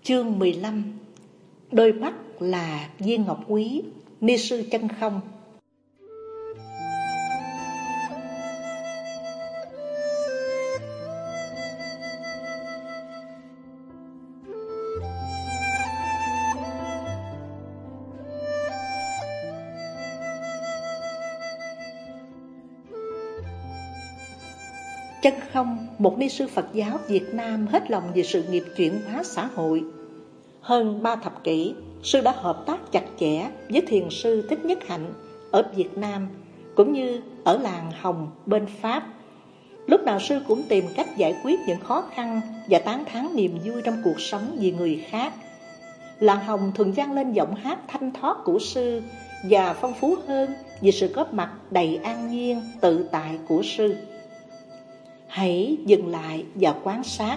Chương 15. Đôi mắt là viên ngọc quý, ni sư chân không. Chân không, một ni sư Phật giáo Việt Nam hết lòng vì sự nghiệp chuyển hóa xã hội. Hơn 3 thập kỷ, sư đã hợp tác chặt chẽ với thiền sư Thích Nhất Hạnh ở Việt Nam, cũng như ở làng Hồng bên Pháp. Lúc nào sư cũng tìm cách giải quyết những khó khăn và tán thán niềm vui trong cuộc sống vì người khác. Làng Hồng thường vang lên giọng hát thanh thoát của sư và phong phú hơn vì sự góp mặt đầy an nhiên, tự tại của sư. Hãy dừng lại và quan sát.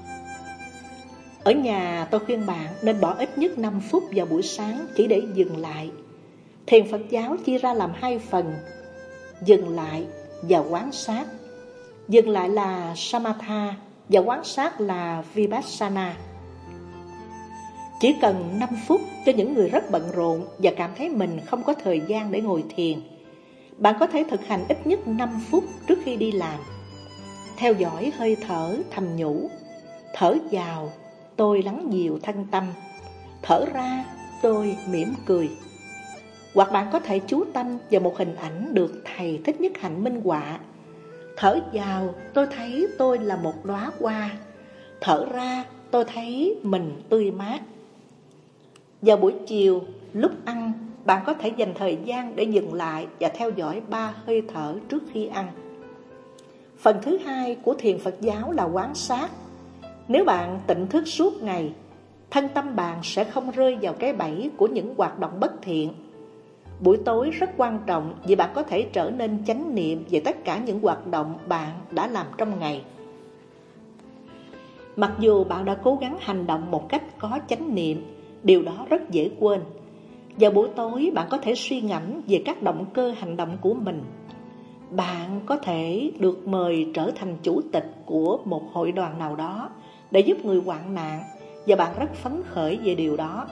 Ở nhà tôi khuyên bạn nên bỏ ít nhất 5 phút vào buổi sáng chỉ để dừng lại. Thiền Phật giáo chia ra làm 2 phần: dừng lại và quan sát. Dừng lại là Samatha và quan sát là Vipassana. Chỉ cần 5 phút cho những người rất bận rộn và cảm thấy mình không có thời gian để ngồi thiền. Bạn có thể thực hành ít nhất 5 phút trước khi đi làm. Theo dõi hơi thở thầm nhủ: thở vào, tôi lắng dịu thân tâm. Thở ra, tôi mỉm cười. Hoặc bạn có thể chú tâm vào một hình ảnh được thầy Thích Nhất Hạnh minh họa. Thở vào, tôi thấy tôi là một đóa hoa. Thở ra, tôi thấy mình tươi mát. Vào buổi chiều, lúc ăn, bạn có thể dành thời gian để dừng lại và theo dõi 3 hơi thở trước khi ăn. Phần thứ 2 của thiền Phật giáo là quan sát. Nếu bạn tịnh thức suốt ngày, thân tâm bạn sẽ không rơi vào cái bẫy của những hoạt động bất thiện. Buổi tối rất quan trọng vì bạn có thể trở nên chánh niệm về tất cả những hoạt động bạn đã làm trong ngày. Mặc dù bạn đã cố gắng hành động một cách có chánh niệm, điều đó rất dễ quên. Vào buổi tối bạn có thể suy ngẫm về các động cơ hành động của mình. Bạn có thể được mời trở thành chủ tịch của một hội đoàn nào đó để giúp người hoạn nạn, và bạn rất phấn khởi về điều đó.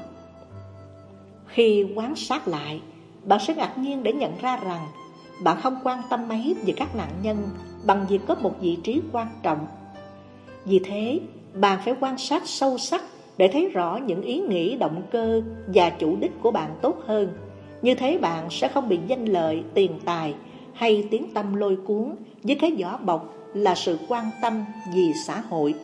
Khi quan sát lại, bạn sẽ ngạc nhiên để nhận ra rằng bạn không quan tâm mấy về các nạn nhân bằng việc có một vị trí quan trọng. Vì thế, bạn phải quan sát sâu sắc để thấy rõ những ý nghĩ, động cơ và chủ đích của bạn tốt hơn. Như thế bạn sẽ không bị danh lợi, tiền tài hay tiếng tăm lôi cuốn với cái vỏ bọc là sự quan tâm vì xã hội.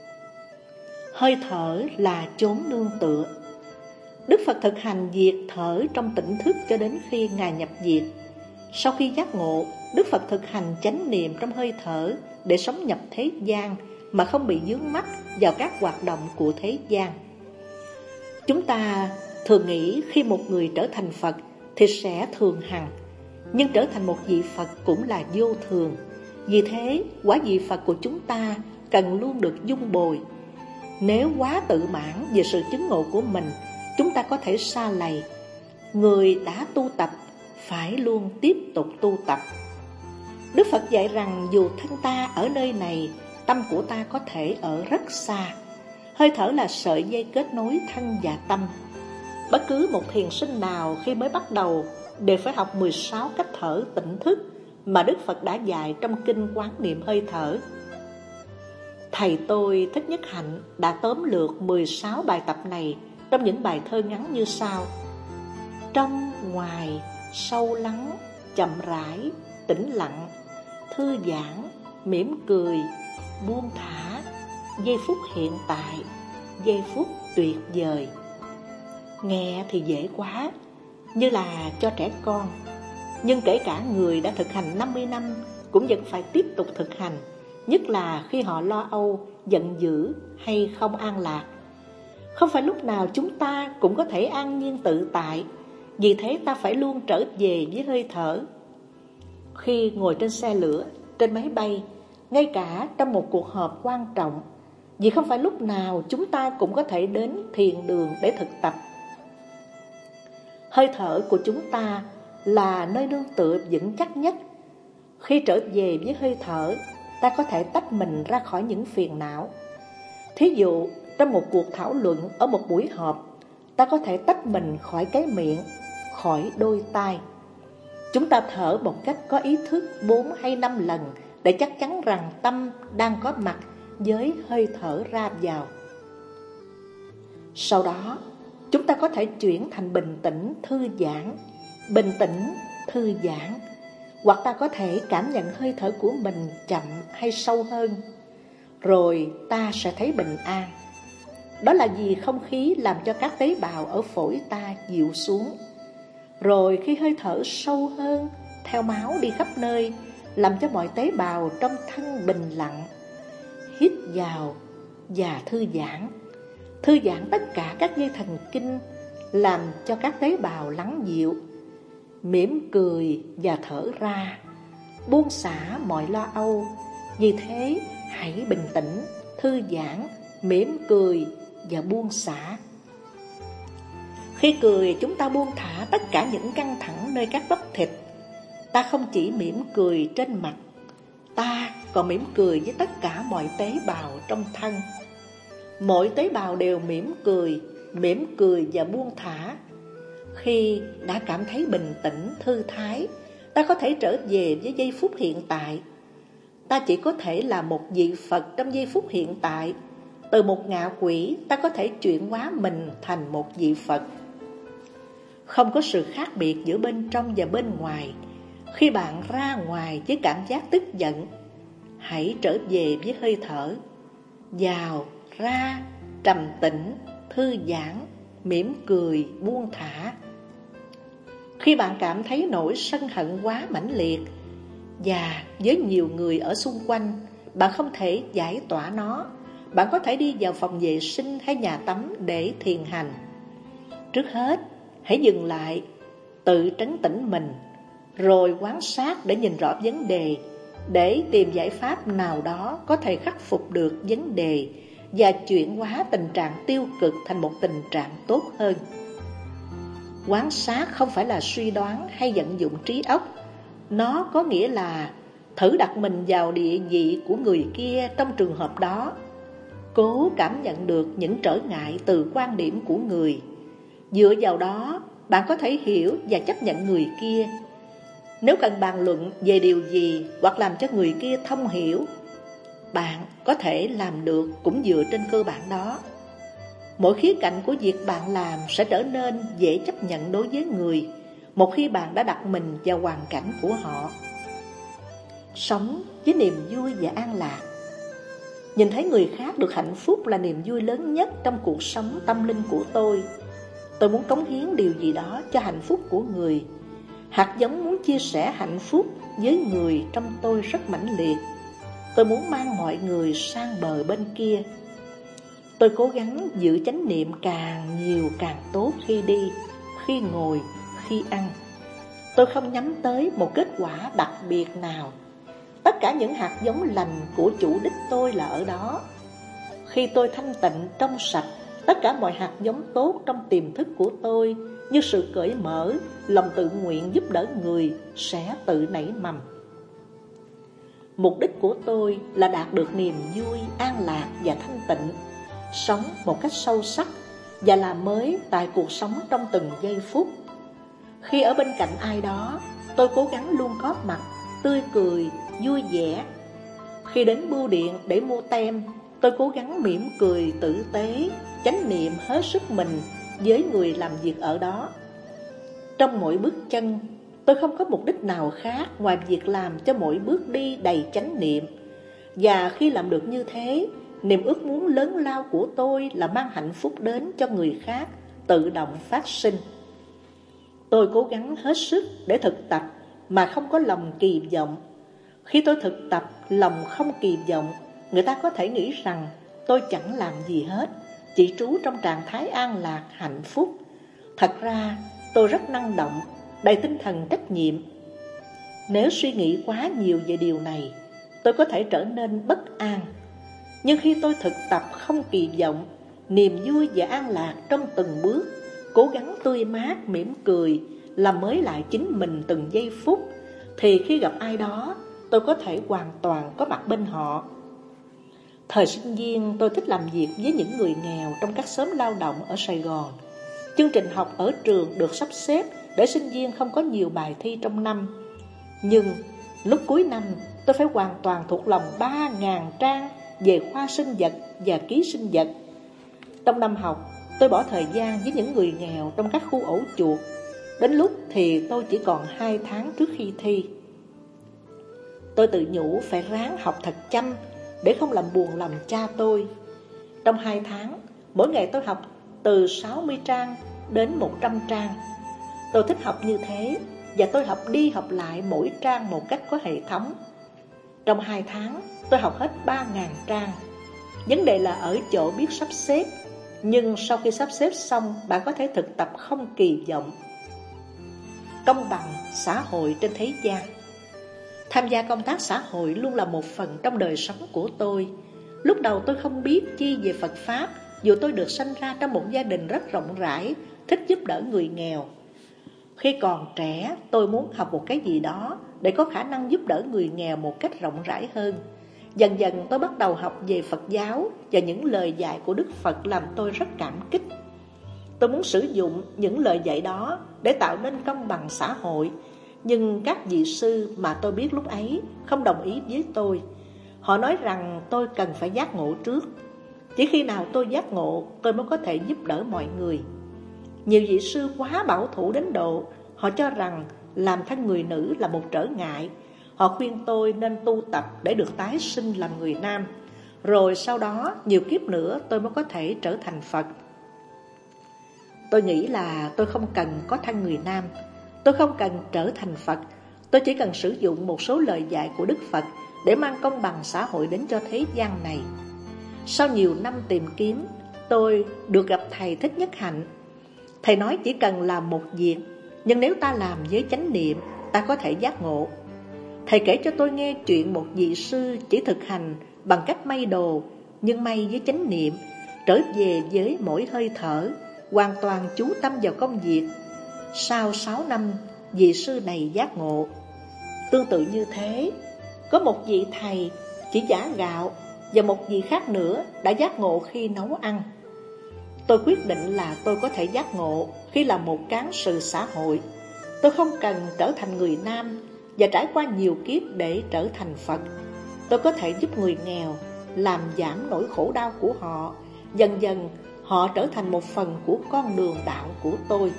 Hơi thở là chốn nương tựa. Đức Phật thực hành việc thở trong tỉnh thức cho đến khi Ngài nhập diệt. Sau khi giác ngộ, Đức Phật thực hành chánh niệm trong hơi thở để sống nhập thế gian mà không bị vướng mắc vào các hoạt động của thế gian. Chúng ta thường nghĩ khi một người trở thành Phật thì sẽ thường hằng, nhưng trở thành một vị Phật cũng là vô thường. Vì thế, quả vị Phật của chúng ta cần luôn được dung bồi. Nếu quá tự mãn về sự chứng ngộ của mình, chúng ta có thể sa lầy. Người đã tu tập phải luôn tiếp tục tu tập. Đức Phật dạy rằng dù thân ta ở nơi này, tâm của ta có thể ở rất xa. Hơi thở là sợi dây kết nối thân và tâm. Bất cứ một thiền sinh nào khi mới bắt đầu đều phải học 16 cách thở tỉnh thức mà Đức Phật đã dạy trong kinh Quán Niệm Hơi Thở. Thầy tôi Thích Nhất Hạnh đã tóm lược 16 bài tập này trong những bài thơ ngắn như sau: trong, ngoài, sâu lắng, chậm rãi, tĩnh lặng, thư giãn, mỉm cười, buông thả, giây phút hiện tại, giây phút tuyệt vời. Nghe thì dễ quá, như là cho trẻ con. Nhưng kể cả người đã thực hành 50 năm cũng vẫn phải tiếp tục thực hành, nhất là khi họ lo âu, giận dữ hay không an lạc. Không phải lúc nào chúng ta cũng có thể an nhiên tự tại. Vì thế ta phải luôn trở về với hơi thở. Khi ngồi trên xe lửa, trên máy bay, ngay cả trong một cuộc họp quan trọng, vì không phải lúc nào chúng ta cũng có thể đến thiền đường để thực tập. Hơi thở của chúng ta là nơi nương tựa vững chắc nhất. Khi trở về với hơi thở, ta có thể tách mình ra khỏi những phiền não. Thí dụ, trong một cuộc thảo luận, ở một buổi họp, ta có thể tách mình khỏi cái miệng, khỏi đôi tai. Chúng ta thở một cách có ý thức 4 hay 5 lần để chắc chắn rằng tâm đang có mặt với hơi thở ra vào. Sau đó, chúng ta có thể chuyển thành bình tĩnh, thư giãn, bình tĩnh, thư giãn. Hoặc ta có thể cảm nhận hơi thở của mình chậm hay sâu hơn. Rồi ta sẽ thấy bình an. Đó là vì không khí làm cho các tế bào ở phổi ta dịu xuống. Rồi khi hơi thở sâu hơn, theo máu đi khắp nơi, làm cho mọi tế bào trong thân bình lặng. Hít vào và thư giãn. Thư giãn tất cả các dây thần kinh, làm cho các tế bào lắng dịu. Mỉm cười và thở ra, buông xả mọi lo âu. Vì thế hãy bình tĩnh, thư giãn, mỉm cười và buông xả. Khi cười, chúng ta buông thả tất cả những căng thẳng nơi các bắp thịt. Ta không chỉ mỉm cười trên mặt, ta còn mỉm cười với tất cả mọi tế bào trong thân. Mỗi tế bào đều mỉm cười và buông thả. Khi đã cảm thấy bình tĩnh, thư thái, ta có thể trở về với giây phút hiện tại. Ta chỉ có thể là một vị Phật trong giây phút hiện tại. Từ một ngạ quỷ, ta có thể chuyển hóa mình thành một vị Phật. Không có sự khác biệt giữa bên trong và bên ngoài. Khi bạn ra ngoài với cảm giác tức giận, hãy trở về với hơi thở. Vào, ra, trầm tĩnh, thư giãn, mỉm cười, buông thả. Khi bạn cảm thấy nỗi sân hận quá mãnh liệt, và với nhiều người ở xung quanh, bạn không thể giải tỏa nó, bạn có thể đi vào phòng vệ sinh hay nhà tắm để thiền hành. Trước hết, hãy dừng lại, tự trấn tĩnh mình, rồi quan sát để nhìn rõ vấn đề, để tìm giải pháp nào đó có thể khắc phục được vấn đề và chuyển hóa tình trạng tiêu cực thành một tình trạng tốt hơn. Quan sát không phải là suy đoán hay vận dụng trí óc. Nó có nghĩa là thử đặt mình vào địa vị của người kia trong trường hợp đó. Cố cảm nhận được những trở ngại từ quan điểm của người. Dựa vào đó, bạn có thể hiểu và chấp nhận người kia. Nếu cần bàn luận về điều gì hoặc làm cho người kia thông hiểu, bạn có thể làm được cũng dựa trên cơ bản đó. Mỗi khía cạnh của việc bạn làm sẽ trở nên dễ chấp nhận đối với người một khi bạn đã đặt mình vào hoàn cảnh của họ. Sống với niềm vui và an lạc. Nhìn thấy người khác được hạnh phúc là niềm vui lớn nhất trong cuộc sống tâm linh của tôi. Tôi muốn cống hiến điều gì đó cho hạnh phúc của người. Hạt giống muốn chia sẻ hạnh phúc với người trong tôi rất mãnh liệt. Tôi muốn mang mọi người sang bờ bên kia. Tôi cố gắng giữ chánh niệm càng nhiều càng tốt khi đi, khi ngồi, khi ăn. Tôi không nhắm tới một kết quả đặc biệt nào. Tất cả những hạt giống lành của chủ đích tôi là ở đó. Khi tôi thanh tịnh, trong sạch, tất cả mọi hạt giống tốt trong tiềm thức của tôi, như sự cởi mở, lòng tự nguyện giúp đỡ người, sẽ tự nảy mầm. Mục đích của tôi là đạt được niềm vui, an lạc và thanh tịnh, sống một cách sâu sắc và làm mới tại cuộc sống trong từng giây phút. Khi ở bên cạnh ai đó, tôi cố gắng luôn có mặt, tươi cười, vui vẻ. Khi đến bưu điện để mua tem, tôi cố gắng mỉm cười tử tế, chánh niệm hết sức mình với người làm việc ở đó. Trong mỗi bước chân, tôi không có mục đích nào khác ngoài việc làm cho mỗi bước đi đầy chánh niệm. Và khi làm được như thế, niềm ước muốn lớn lao của tôi là mang hạnh phúc đến cho người khác, tự động phát sinh. Tôi cố gắng hết sức để thực tập mà không có lòng kỳ vọng. Khi tôi thực tập lòng không kỳ vọng, người ta có thể nghĩ rằng tôi chẳng làm gì hết, chỉ trú trong trạng thái an lạc, hạnh phúc. Thật ra, tôi rất năng động, đầy tinh thần trách nhiệm. Nếu suy nghĩ quá nhiều về điều này, tôi có thể trở nên bất an. Nhưng khi tôi thực tập không kỳ vọng, niềm vui và an lạc trong từng bước, cố gắng tươi mát, mỉm cười, làm mới lại chính mình từng giây phút, thì khi gặp ai đó, tôi có thể hoàn toàn có mặt bên họ. Thời sinh viên, tôi thích làm việc với những người nghèo trong các xóm lao động ở Sài Gòn. Chương trình học ở trường được sắp xếp để sinh viên không có nhiều bài thi trong năm. Nhưng lúc cuối năm, tôi phải hoàn toàn thuộc lòng 3.000 trang về khoa sinh vật và ký sinh vật. Trong năm học, tôi bỏ thời gian với những người nghèo trong các khu ổ chuột. Đến lúc thì tôi chỉ còn 2 tháng trước khi thi. Tôi tự nhủ phải ráng học thật chăm để không làm buồn lòng cha tôi. Trong 2 tháng, mỗi ngày tôi học từ 60 trang đến 100 trang. Tôi thích học như thế và tôi học đi học lại mỗi trang một cách có hệ thống. Trong 2 tháng, tôi học hết 3.000 trang. Vấn đề là ở chỗ biết sắp xếp. Nhưng sau khi sắp xếp xong, bạn có thể thực tập không kỳ vọng. Công bằng xã hội trên thế gian. Tham gia công tác xã hội luôn là một phần trong đời sống của tôi. Lúc đầu tôi không biết chi về Phật Pháp, dù tôi được sanh ra trong một gia đình rất rộng rãi, thích giúp đỡ người nghèo. Khi còn trẻ, tôi muốn học một cái gì đó để có khả năng giúp đỡ người nghèo một cách rộng rãi hơn. Dần dần tôi bắt đầu học về Phật giáo và những lời dạy của Đức Phật làm tôi rất cảm kích. Tôi muốn sử dụng những lời dạy đó để tạo nên công bằng xã hội. Nhưng các vị sư mà tôi biết lúc ấy không đồng ý với tôi. Họ nói rằng tôi cần phải giác ngộ trước. Chỉ khi nào tôi giác ngộ, tôi mới có thể giúp đỡ mọi người. Nhiều vị sư quá bảo thủ đến độ họ cho rằng làm thân người nữ là một trở ngại. Họ khuyên tôi nên tu tập để được tái sinh làm người nam. Rồi sau đó nhiều kiếp nữa tôi mới có thể trở thành Phật. Tôi nghĩ là tôi không cần có thân người nam. Tôi không cần trở thành Phật. Tôi chỉ cần sử dụng một số lời dạy của Đức Phật để mang công bằng xã hội đến cho thế gian này. Sau nhiều năm tìm kiếm, tôi được gặp Thầy Thích Nhất Hạnh. Thầy nói chỉ cần làm một việc, nhưng nếu ta làm với chánh niệm, ta có thể giác ngộ. Thầy kể cho tôi nghe chuyện một vị sư chỉ thực hành bằng cách may đồ, nhưng may với chánh niệm, trở về với mỗi hơi thở, hoàn toàn chú tâm vào công việc. Sau 6 năm, vị sư này giác ngộ. Tương tự như thế, có một vị thầy chỉ giã gạo và một vị khác nữa đã giác ngộ khi nấu ăn. Tôi quyết định là tôi có thể giác ngộ khi là một cán sự xã hội. Tôi không cần trở thành người nam và trải qua nhiều kiếp để trở thành Phật. Tôi có thể giúp người nghèo, làm giảm nỗi khổ đau của họ. Dần dần họ trở thành một phần của con đường đạo của tôi.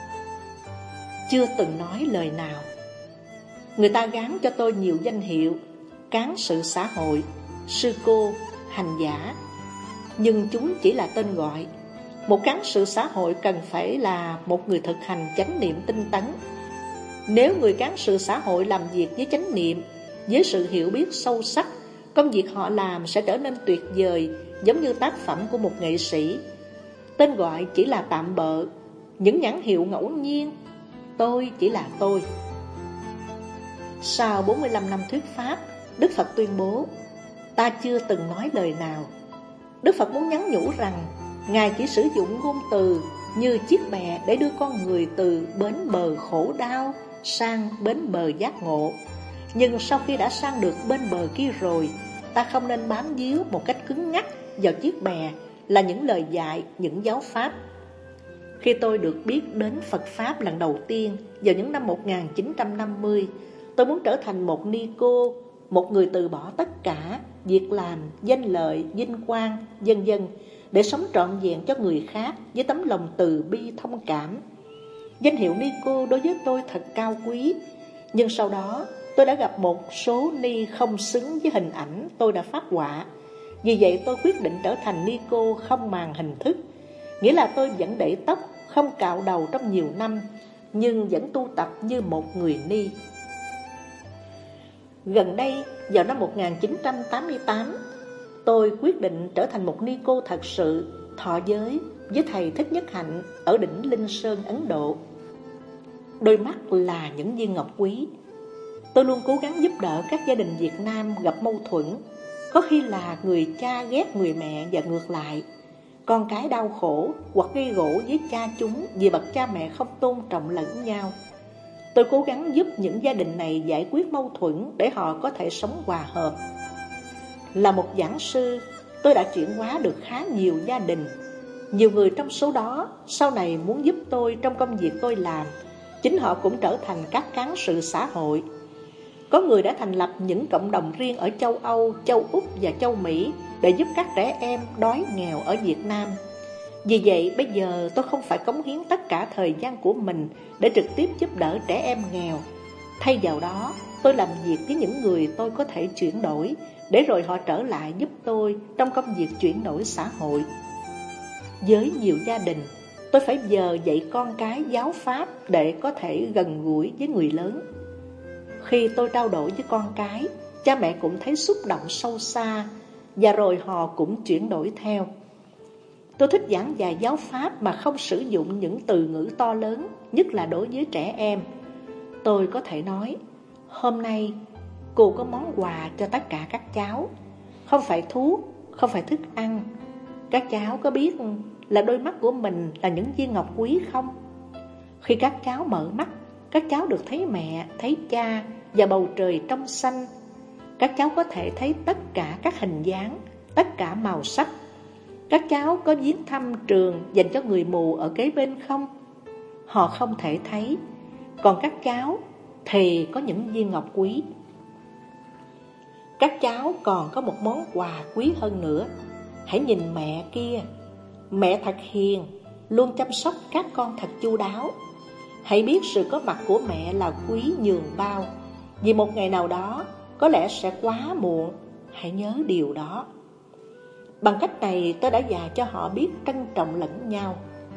Chưa từng nói lời nào. Người ta gán cho tôi nhiều danh hiệu: cán sự xã hội, sư cô, hành giả. Nhưng chúng chỉ là tên gọi. Một cán sự xã hội cần phải là một người thực hành chánh niệm tinh tấn. Nếu người cán sự xã hội làm việc với chánh niệm, với sự hiểu biết sâu sắc, công việc họ làm sẽ trở nên tuyệt vời, giống như tác phẩm của một nghệ sĩ. Tên gọi chỉ là tạm bợ, những nhãn hiệu ngẫu nhiên. Tôi chỉ là tôi. Sau 45 năm thuyết Pháp, Đức Phật tuyên bố: ta chưa từng nói lời nào. Đức Phật muốn nhắn nhủ rằng Ngài chỉ sử dụng ngôn từ như chiếc bè để đưa con người từ bến bờ khổ đau sang bến bờ giác ngộ. Nhưng sau khi đã sang được bên bờ kia rồi, ta không nên bám víu một cách cứng ngắc vào chiếc bè là những lời dạy, những giáo pháp. Khi tôi được biết đến Phật Pháp lần đầu tiên vào những năm 1950, tôi muốn trở thành một ni cô, một người từ bỏ tất cả, việc làm, danh lợi, vinh quang, vân vân, để sống trọn vẹn cho người khác với tấm lòng từ bi thông cảm. Danh hiệu ni cô đối với tôi thật cao quý, nhưng sau đó tôi đã gặp một số ni không xứng với hình ảnh tôi đã phát họa. Vì vậy tôi quyết định trở thành ni cô không màng hình thức, nghĩa là tôi vẫn để tóc, không cạo đầu trong nhiều năm, nhưng vẫn tu tập như một người ni. Gần đây, vào năm 1988, tôi quyết định trở thành một ni cô thật sự, thọ giới với Thầy Thích Nhất Hạnh ở đỉnh Linh Sơn, Ấn Độ. Đôi mắt là những viên ngọc quý. Tôi luôn cố gắng giúp đỡ các gia đình Việt Nam gặp mâu thuẫn. Có khi là người cha ghét người mẹ và ngược lại. Con cái đau khổ hoặc gây gổ với cha chúng vì bậc cha mẹ không tôn trọng lẫn nhau. Tôi cố gắng giúp những gia đình này giải quyết mâu thuẫn để họ có thể sống hòa hợp. Là một giảng sư, tôi đã chuyển hóa được khá nhiều gia đình. Nhiều người trong số đó sau này muốn giúp tôi trong công việc tôi làm. Chính họ cũng trở thành các cán sự xã hội. Có người đã thành lập những cộng đồng riêng ở châu Âu, châu Úc và châu Mỹ để giúp các trẻ em đói nghèo ở Việt Nam. Vì vậy bây giờ tôi không phải cống hiến tất cả thời gian của mình để trực tiếp giúp đỡ trẻ em nghèo. Thay vào đó, tôi làm việc với những người tôi có thể chuyển đổi, để rồi họ trở lại giúp tôi trong công việc chuyển đổi xã hội. Với nhiều gia đình, tôi phải giờ dạy con cái giáo pháp để có thể gần gũi với người lớn. Khi tôi trao đổi với con cái, cha mẹ cũng thấy xúc động sâu xa, và rồi họ cũng chuyển đổi theo. Tôi thích giảng dạy giáo pháp mà không sử dụng những từ ngữ to lớn, nhất là đối với trẻ em. Tôi có thể nói, hôm nay cô có món quà cho tất cả các cháu. Không phải thuốc, không phải thức ăn. Các cháu có biết là đôi mắt của mình là những viên ngọc quý không? Khi các cháu mở mắt, các cháu được thấy mẹ, thấy cha và bầu trời trong xanh. Các cháu có thể thấy tất cả các hình dáng, tất cả màu sắc. Các cháu có viếng thăm trường dành cho người mù ở kế bên không? Họ không thể thấy. Còn các cháu thì có những viên ngọc quý. Các cháu còn có một món quà quý hơn nữa. Hãy nhìn mẹ kia. Mẹ thật hiền, luôn chăm sóc các con thật chu đáo. Hãy biết sự có mặt của mẹ là quý nhường bao. Vì một ngày nào đó có lẽ sẽ quá muộn. Hãy nhớ điều đó. Bằng cách này tôi đã dạy cho họ biết trân trọng lẫn nhau.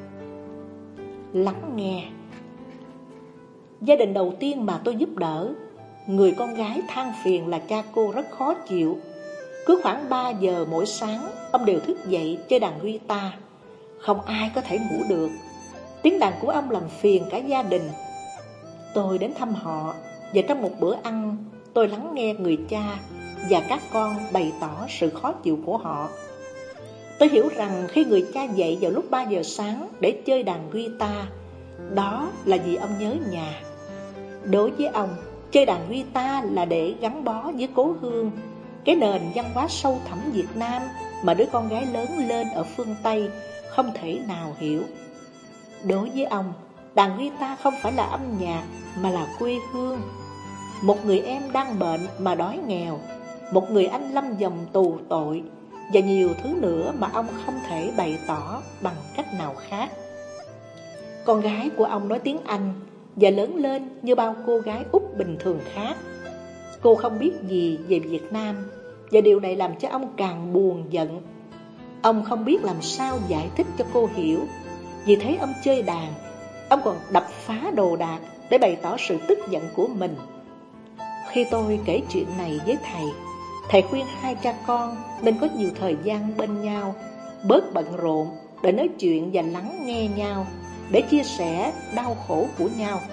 Lắng nghe. Gia đình đầu tiên mà tôi giúp đỡ, người con gái than phiền là cha cô rất khó chịu. Cứ khoảng 3 giờ mỗi sáng, ông đều thức dậy chơi đàn guitar. Không ai có thể ngủ được. Tiếng đàn của ông làm phiền cả gia đình. Tôi đến thăm họ, và trong một bữa ăn, tôi lắng nghe người cha và các con bày tỏ sự khó chịu của họ. Tôi hiểu rằng khi người cha dậy vào lúc 3 giờ sáng để chơi đàn guitar, đó là vì ông nhớ nhà. Đối với ông, chơi đàn guitar là để gắn bó với cố hương, cái nền văn hóa sâu thẳm Việt Nam mà đứa con gái lớn lên ở phương Tây không thể nào hiểu. Đối với ông, đàn guitar không phải là âm nhạc mà là quê hương. Một người em đang bệnh mà đói nghèo, một người anh lâm dòng tù tội, và nhiều thứ nữa mà ông không thể bày tỏ bằng cách nào khác. Con gái của ông nói tiếng Anh và lớn lên như bao cô gái Úc bình thường khác. Cô không biết gì về Việt Nam, và điều này làm cho ông càng buồn giận. Ông không biết làm sao giải thích cho cô hiểu. Vì thế ông chơi đàn, ông còn đập phá đồ đạc để bày tỏ sự tức giận của mình. Khi tôi kể chuyện này với thầy khuyên hai cha con nên có nhiều thời gian bên nhau, bớt bận rộn để nói chuyện và lắng nghe nhau, để chia sẻ đau khổ của nhau.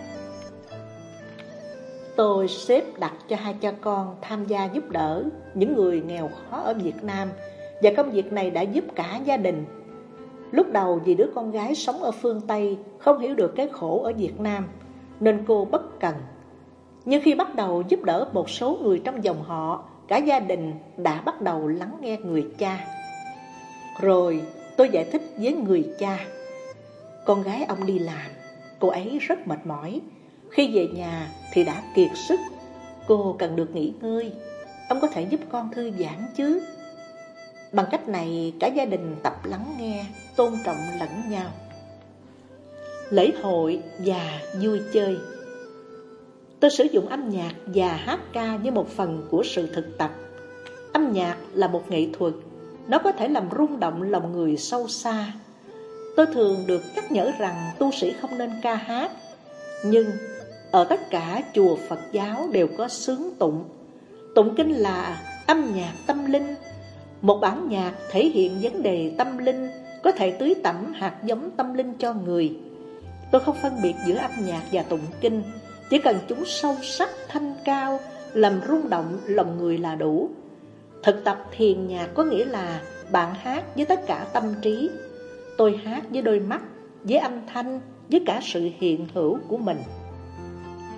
Tôi xếp đặt cho hai cha con tham gia giúp đỡ những người nghèo khó ở Việt Nam, và công việc này đã giúp cả gia đình. Lúc đầu vì đứa con gái sống ở phương Tây không hiểu được cái khổ ở Việt Nam, nên cô bất cần. Nhưng khi bắt đầu giúp đỡ một số người trong dòng họ, cả gia đình đã bắt đầu lắng nghe người cha. Rồi tôi giải thích với người cha. Con gái ông đi làm, cô ấy rất mệt mỏi. Khi về nhà thì đã kiệt sức. Cô cần được nghỉ ngơi. Ông có thể giúp con thư giãn chứ? Bằng cách này cả gia đình tập lắng nghe, tôn trọng lẫn nhau. Lễ hội và vui chơi. Tôi sử dụng âm nhạc và hát ca như một phần của sự thực tập. Âm nhạc là một nghệ thuật, nó có thể làm rung động lòng người sâu xa. Tôi thường được nhắc nhở rằng tu sĩ không nên ca hát, nhưng ở tất cả chùa Phật giáo đều có xướng tụng. Tụng kinh là âm nhạc tâm linh. Một bản nhạc thể hiện vấn đề tâm linh, có thể tưới tẩm hạt giống tâm linh cho người. Tôi không phân biệt giữa âm nhạc và tụng kinh, chỉ cần chúng sâu sắc, thanh cao, làm rung động lòng người là đủ. Thực tập thiền nhạc có nghĩa là bạn hát với tất cả tâm trí. Tôi hát với đôi mắt, với âm thanh, với cả sự hiện hữu của mình.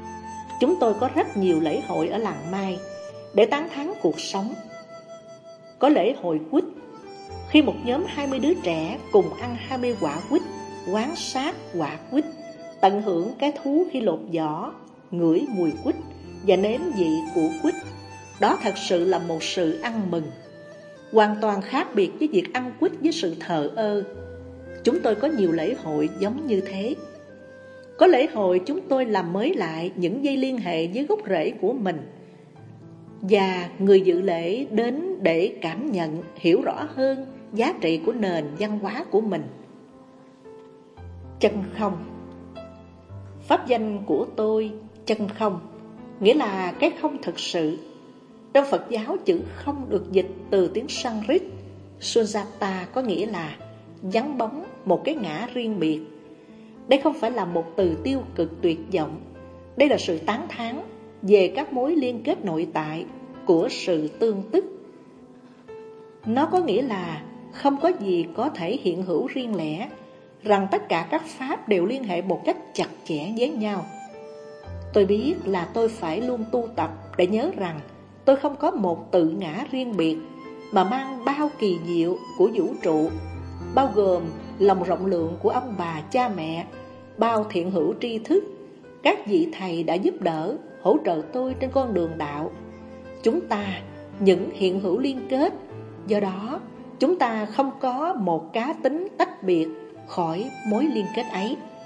Chúng tôi có rất nhiều lễ hội ở làng Mai để tán thán cuộc sống. Có lễ hội quýt, khi một nhóm 20 đứa trẻ cùng ăn 20 quả quýt, quan sát quả quýt, tận hưởng cái thú khi lột vỏ, ngửi mùi quýt và nếm vị của quýt. Đó thật sự là một sự ăn mừng, hoàn toàn khác biệt với việc ăn quýt với sự thờ ơ. Chúng tôi có nhiều lễ hội giống như thế. Có lễ hội chúng tôi làm mới lại những dây liên hệ với gốc rễ của mình, và người dự lễ đến để cảm nhận, hiểu rõ hơn giá trị của nền văn hóa của mình. Chân không. Pháp danh của tôi, chân không, nghĩa là cái không thực sự. Trong Phật giáo, chữ không được dịch từ tiếng Sanskrit Sunyata, có nghĩa là vắng bóng, một cái ngã riêng biệt. Đây không phải là một từ tiêu cực tuyệt vọng. Đây là sự tán thán về các mối liên kết nội tại của sự tương tức. Nó có nghĩa là không có gì có thể hiện hữu riêng lẻ, rằng tất cả các pháp đều liên hệ một cách chặt chẽ với nhau. Tôi biết là tôi phải luôn tu tập để nhớ rằng tôi không có một tự ngã riêng biệt, mà mang bao kỳ diệu của vũ trụ, bao gồm lòng rộng lượng của ông bà cha mẹ, bao thiện hữu tri thức, các vị thầy đã giúp đỡ, hỗ trợ tôi trên con đường đạo. Chúng ta những hiện hữu liên kết, do đó chúng ta không có một cá tính tách biệt khỏi mối liên kết ấy.